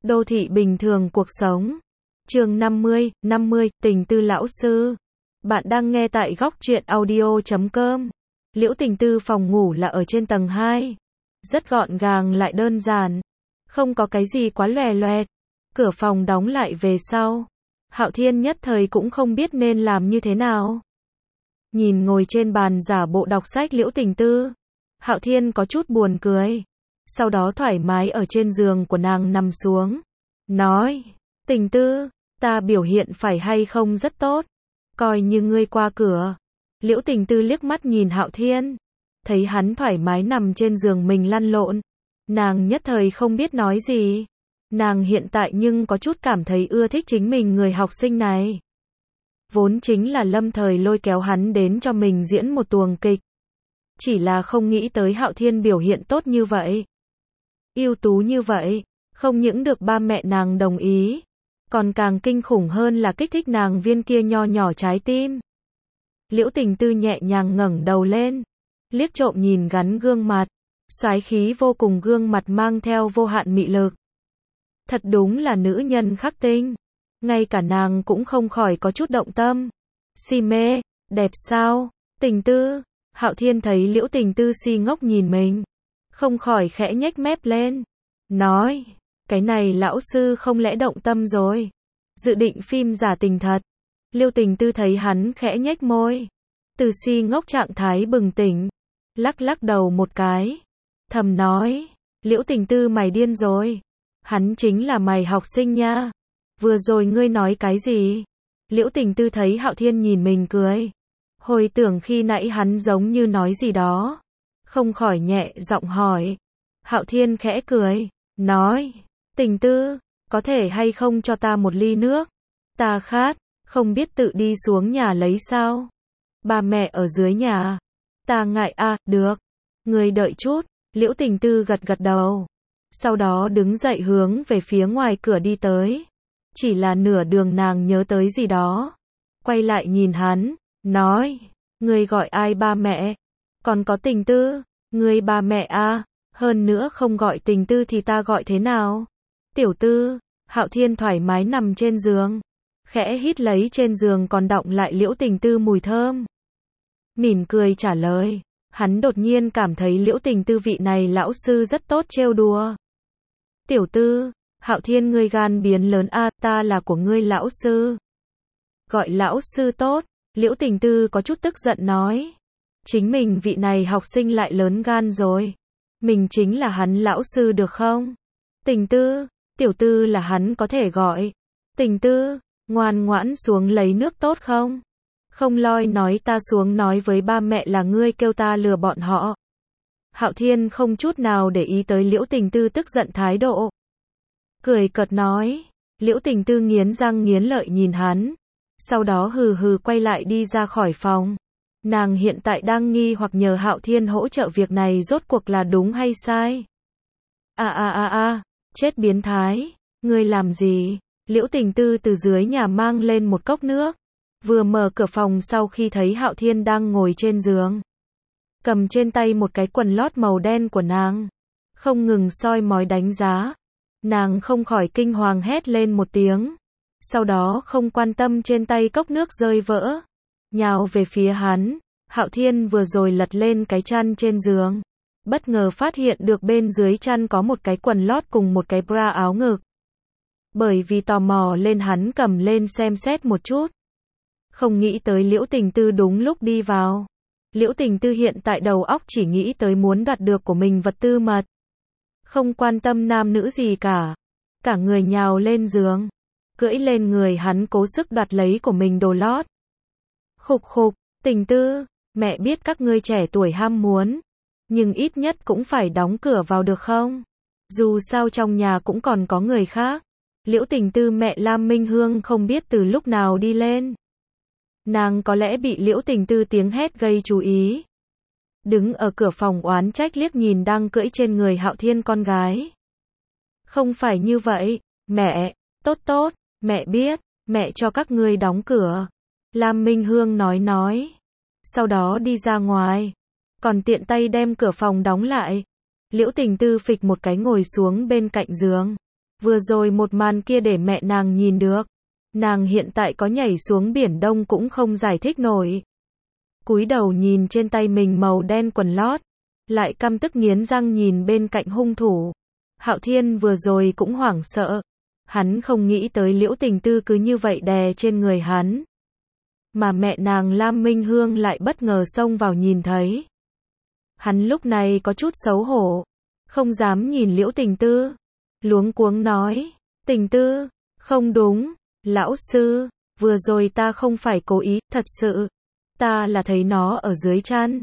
Đô thị bình thường cuộc sống. Chương 50, tình tư lão sư. Bạn đang nghe tại góc truyện audio.com. Liễu Tình Tư phòng ngủ là ở trên tầng 2. Rất gọn gàng lại đơn giản. Không có cái gì quá lòe loẹt. Cửa phòng đóng lại về sau. Hạo Thiên nhất thời cũng không biết nên làm như thế nào. Nhìn ngồi trên bàn giả bộ đọc sách Liễu Tình Tư, Hạo Thiên có chút buồn cười. Sau đó thoải mái ở trên giường của nàng nằm xuống. Nói, Tình Tư, ta biểu hiện phải hay không rất tốt. Coi như ngươi qua cửa. Liễu Tình Tư liếc mắt nhìn Hạo Thiên. Thấy hắn thoải mái nằm trên giường mình lăn lộn. Nàng nhất thời không biết nói gì. Nàng hiện tại nhưng có chút cảm thấy ưa thích chính mình người học sinh này. Vốn chính là lâm thời lôi kéo hắn đến cho mình diễn một tuồng kịch. Chỉ là không nghĩ tới Hạo Thiên biểu hiện tốt như vậy. Ưu tú như vậy, không những được ba mẹ nàng đồng ý, còn càng kinh khủng hơn là kích thích nàng viên kia nho nhỏ trái tim. Liễu Tình Tư nhẹ nhàng ngẩng đầu lên, liếc trộm nhìn gắn gương mặt, soái khí vô cùng gương mặt mang theo vô hạn mị lực. Thật đúng là nữ nhân khắc tinh, ngay cả nàng cũng không khỏi có chút động tâm. Si mê, đẹp sao, Tình Tư. Hạo Thiên thấy Liễu Tình Tư si ngốc nhìn mình, không khỏi khẽ nhếch mép lên, nói, cái này lão sư không lẽ động tâm rồi, dự định phim giả tình thật. Liễu Tình Tư thấy hắn khẽ nhếch môi, từ si ngốc trạng thái bừng tỉnh, lắc lắc đầu một cái, thầm nói, Liễu Tình Tư mày điên rồi, hắn chính là mày học sinh nha, vừa rồi ngươi nói cái gì? Liễu Tình Tư thấy Hạo Thiên nhìn mình cười, hồi tưởng khi nãy hắn giống như nói gì đó, không khỏi nhẹ giọng hỏi. Hạo Thiên khẽ cười, nói, Tình Tư, có thể hay không cho ta một ly nước? Ta khát, không biết tự đi xuống nhà lấy sao? Ba mẹ ở dưới nhà. Ta ngại à, được. Người đợi chút. Liễu Tình Tư gật gật đầu. Sau đó đứng dậy hướng về phía ngoài cửa đi tới. Chỉ là nửa đường nàng nhớ tới gì đó. Quay lại nhìn hắn, nói, ngươi gọi ai ba mẹ? Còn có Tình Tư, ngươi ba mẹ à? Hơn nữa không gọi Tình Tư thì ta gọi thế nào? Tiểu Tư. Hạo Thiên thoải mái nằm trên giường, khẽ hít lấy trên giường còn đọng lại Liễu Tình Tư mùi thơm. Mỉm cười trả lời, hắn đột nhiên cảm thấy Liễu Tình Tư vị này lão sư rất tốt trêu đùa. Tiểu Tư, Hạo Thiên ngươi gan biến lớn a, ta là của ngươi lão sư. Gọi lão sư tốt. Liễu Tình Tư có chút tức giận nói, chính mình vị này học sinh lại lớn gan rồi. Mình chính là hắn lão sư được không? Tình Tư, Tiểu Tư là hắn có thể gọi. Tình Tư, ngoan ngoãn xuống lấy nước tốt không? Không loi nói ta xuống nói với ba mẹ là ngươi kêu ta lừa bọn họ. Hạo Thiên không chút nào để ý tới Liễu Tình Tư tức giận thái độ. Cười cợt nói, Liễu Tình Tư nghiến răng nghiến lợi nhìn hắn. Sau đó hừ hừ quay lại đi ra khỏi phòng. Nàng hiện tại đang nghi hoặc nhờ Hạo Thiên hỗ trợ việc này rốt cuộc là đúng hay sai. Chết biến thái, ngươi làm gì? Liễu Tình Tư từ dưới nhà mang lên một cốc nước. Vừa mở cửa phòng sau khi thấy Hạo Thiên đang ngồi trên giường. Cầm trên tay một cái quần lót màu đen của nàng. Không ngừng soi mói đánh giá. Nàng không khỏi kinh hoàng hét lên một tiếng. Sau đó không quan tâm trên tay cốc nước rơi vỡ. Nhào về phía hắn. Hạo Thiên vừa rồi lật lên cái chăn trên giường. Bất ngờ phát hiện được bên dưới chăn có một cái quần lót cùng một cái bra áo ngực. Bởi vì tò mò lên hắn cầm lên xem xét một chút. Không nghĩ tới Liễu Tình Tư đúng lúc đi vào. Liễu Tình Tư hiện tại đầu óc chỉ nghĩ tới muốn đoạt được của mình vật tư mật. Không quan tâm nam nữ gì cả. Cả người nhào lên giường. Cưỡi lên người hắn cố sức đoạt lấy của mình đồ lót. Khục khục, Tình Tư, mẹ biết các ngươi trẻ tuổi ham muốn. Nhưng ít nhất cũng phải đóng cửa vào được không? Dù sao trong nhà cũng còn có người khác. Liễu Tình Tư mẹ Lam Minh Hương không biết từ lúc nào đi lên. Nàng có lẽ bị Liễu Tình Tư tiếng hét gây chú ý. Đứng ở cửa phòng oán trách liếc nhìn đang cưỡi trên người Hạo Thiên con gái. Không phải như vậy, mẹ, tốt, mẹ biết, mẹ cho các ngươi đóng cửa. Lam Minh Hương nói. Sau đó đi ra ngoài. Còn tiện tay đem cửa phòng đóng lại. Liễu Tình Tư phịch một cái ngồi xuống bên cạnh giường. Vừa rồi một màn kia để mẹ nàng nhìn được. Nàng hiện tại có nhảy xuống biển Đông cũng không giải thích nổi. Cúi đầu nhìn trên tay mình màu đen quần lót, lại căm tức nghiến răng nhìn bên cạnh hung thủ. Hạo Thiên vừa rồi cũng hoảng sợ. Hắn không nghĩ tới Liễu Tình Tư cứ như vậy đè trên người hắn. Mà mẹ nàng Lam Minh Hương lại bất ngờ xông vào nhìn thấy. Hắn lúc này có chút xấu hổ, không dám nhìn Liễu Tình Tư. Luống cuống nói, Tình Tư, không đúng, lão sư, vừa rồi ta không phải cố ý, thật sự. Ta là thấy nó ở dưới chăn.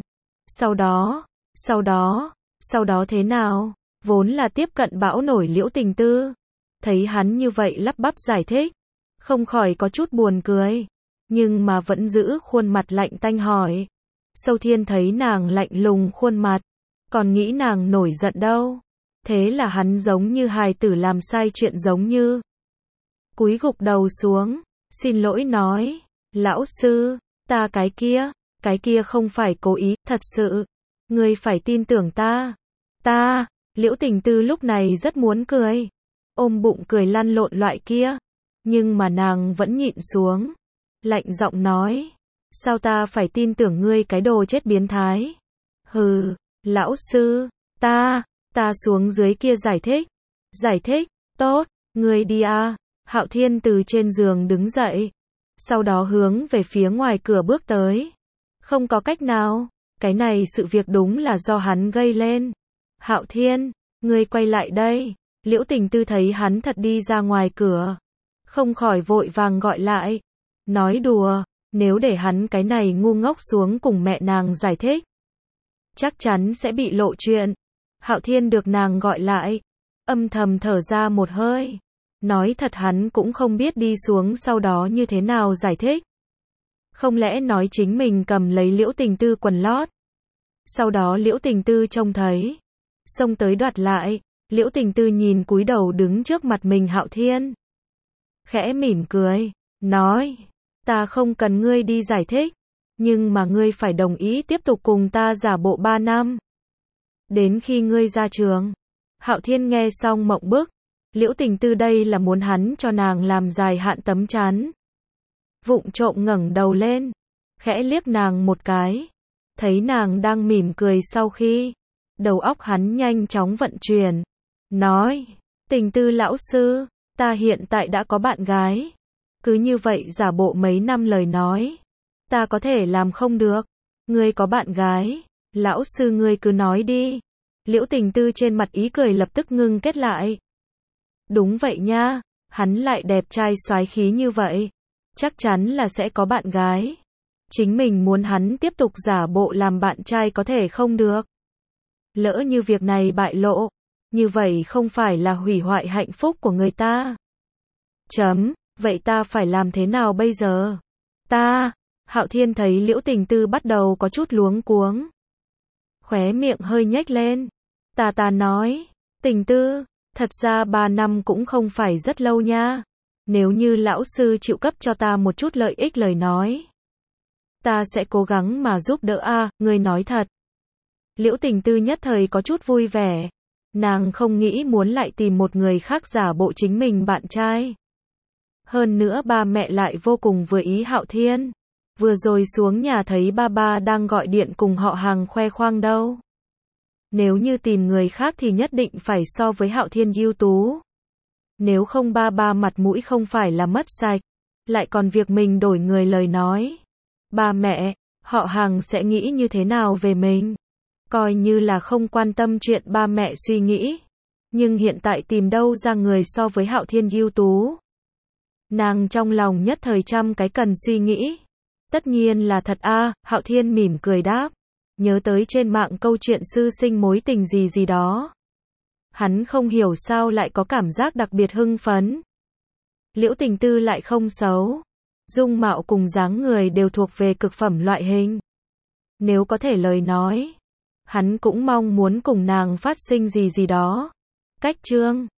Sau đó thế nào? Vốn là tiếp cận bão nổi Liễu Tình Tư. Thấy hắn như vậy lắp bắp giải thích, không khỏi có chút buồn cười. Nhưng mà vẫn giữ khuôn mặt lạnh tanh hỏi. Sâu Thiên thấy nàng lạnh lùng khuôn mặt, còn nghĩ nàng nổi giận đâu. Thế là hắn giống như hài tử làm sai chuyện giống như. Cúi gục đầu xuống, xin lỗi nói, lão sư, ta cái kia không phải cố ý, thật sự. Ngươi phải tin tưởng ta. Liễu Tình Tư lúc này rất muốn cười. Ôm bụng cười lăn lộn loại kia. Nhưng mà nàng vẫn nhịn xuống. Lạnh giọng nói. Sao ta phải tin tưởng ngươi cái đồ chết biến thái? Hừ, lão sư, ta xuống dưới kia giải thích. Giải thích, tốt, ngươi đi à. Hạo Thiên từ trên giường đứng dậy. Sau đó hướng về phía ngoài cửa bước tới. Không có cách nào, cái này sự việc đúng là do hắn gây lên. Hạo Thiên, ngươi quay lại đây. Liễu Tình Tư thấy hắn thật đi ra ngoài cửa, không khỏi vội vàng gọi lại. Nói đùa, nếu để hắn cái này ngu ngốc xuống cùng mẹ nàng giải thích, chắc chắn sẽ bị lộ chuyện. Hạo Thiên được nàng gọi lại, âm thầm thở ra một hơi. Nói thật hắn cũng không biết đi xuống sau đó như thế nào giải thích. Không lẽ nói chính mình cầm lấy Liễu Tình Tư quần lót. Sau đó Liễu Tình Tư trông thấy, xông tới đoạt lại. Liễu Tình Tư nhìn cúi đầu đứng trước mặt mình Hạo Thiên, khẽ mỉm cười, nói, ta không cần ngươi đi giải thích, nhưng mà ngươi phải đồng ý tiếp tục cùng ta giả bộ 3 năm. Đến khi ngươi ra trường. Hạo Thiên nghe xong mộng bức. Liễu Tình Tư đây là muốn hắn cho nàng làm dài hạn tấm chắn. Vụng trộm ngẩng đầu lên, khẽ liếc nàng một cái. Thấy nàng đang mỉm cười sau khi, đầu óc hắn nhanh chóng vận chuyển. Nói, Tình Tư lão sư, ta hiện tại đã có bạn gái. Cứ như vậy giả bộ mấy năm lời nói, ta có thể làm không được. Ngươi có bạn gái, lão sư ngươi cứ nói đi. Liễu Tình Tư trên mặt ý cười lập tức ngưng kết lại. Đúng vậy nha, hắn lại đẹp trai soái khí như vậy, chắc chắn là sẽ có bạn gái. Chính mình muốn hắn tiếp tục giả bộ làm bạn trai có thể không được. Lỡ như việc này bại lộ, như vậy không phải là hủy hoại hạnh phúc của người ta. Vậy ta phải làm thế nào bây giờ? Hạo Thiên thấy Liễu Tình Tư bắt đầu có chút luống cuống. Khóe miệng hơi nhếch lên. Ta nói, Tình Tư, thật ra 3 năm cũng không phải rất lâu nha. Nếu như lão sư chịu cấp cho ta một chút lợi ích lời nói, ta sẽ cố gắng mà giúp đỡ a, ngươi nói thật. Liễu Tình Tư nhất thời có chút vui vẻ. Nàng không nghĩ muốn lại tìm một người khác giả bộ chính mình bạn trai. Hơn nữa ba mẹ lại vô cùng vừa ý Hạo Thiên. Vừa rồi xuống nhà thấy ba đang gọi điện cùng họ hàng khoe khoang đâu. Nếu như tìm người khác thì nhất định phải so với Hạo Thiên ưu tú. Nếu không ba mặt mũi không phải là mất sạch, lại còn việc mình đổi người lời nói. Ba mẹ, họ hàng sẽ nghĩ như thế nào về mình? Coi như là không quan tâm chuyện ba mẹ suy nghĩ. Nhưng hiện tại tìm đâu ra người so với Hạo Thiên ưu tú? Nàng trong lòng nhất thời trăm cái cần suy nghĩ. Tất nhiên là thật a, Hạo Thiên mỉm cười đáp. Nhớ tới trên mạng câu chuyện sư sinh mối tình gì đó. Hắn không hiểu sao lại có cảm giác đặc biệt hưng phấn. Liễu Tình Tư lại không xấu. Dung mạo cùng dáng người đều thuộc về cực phẩm loại hình. Nếu có thể lời nói, hắn cũng mong muốn cùng nàng phát sinh gì đó. Cách chương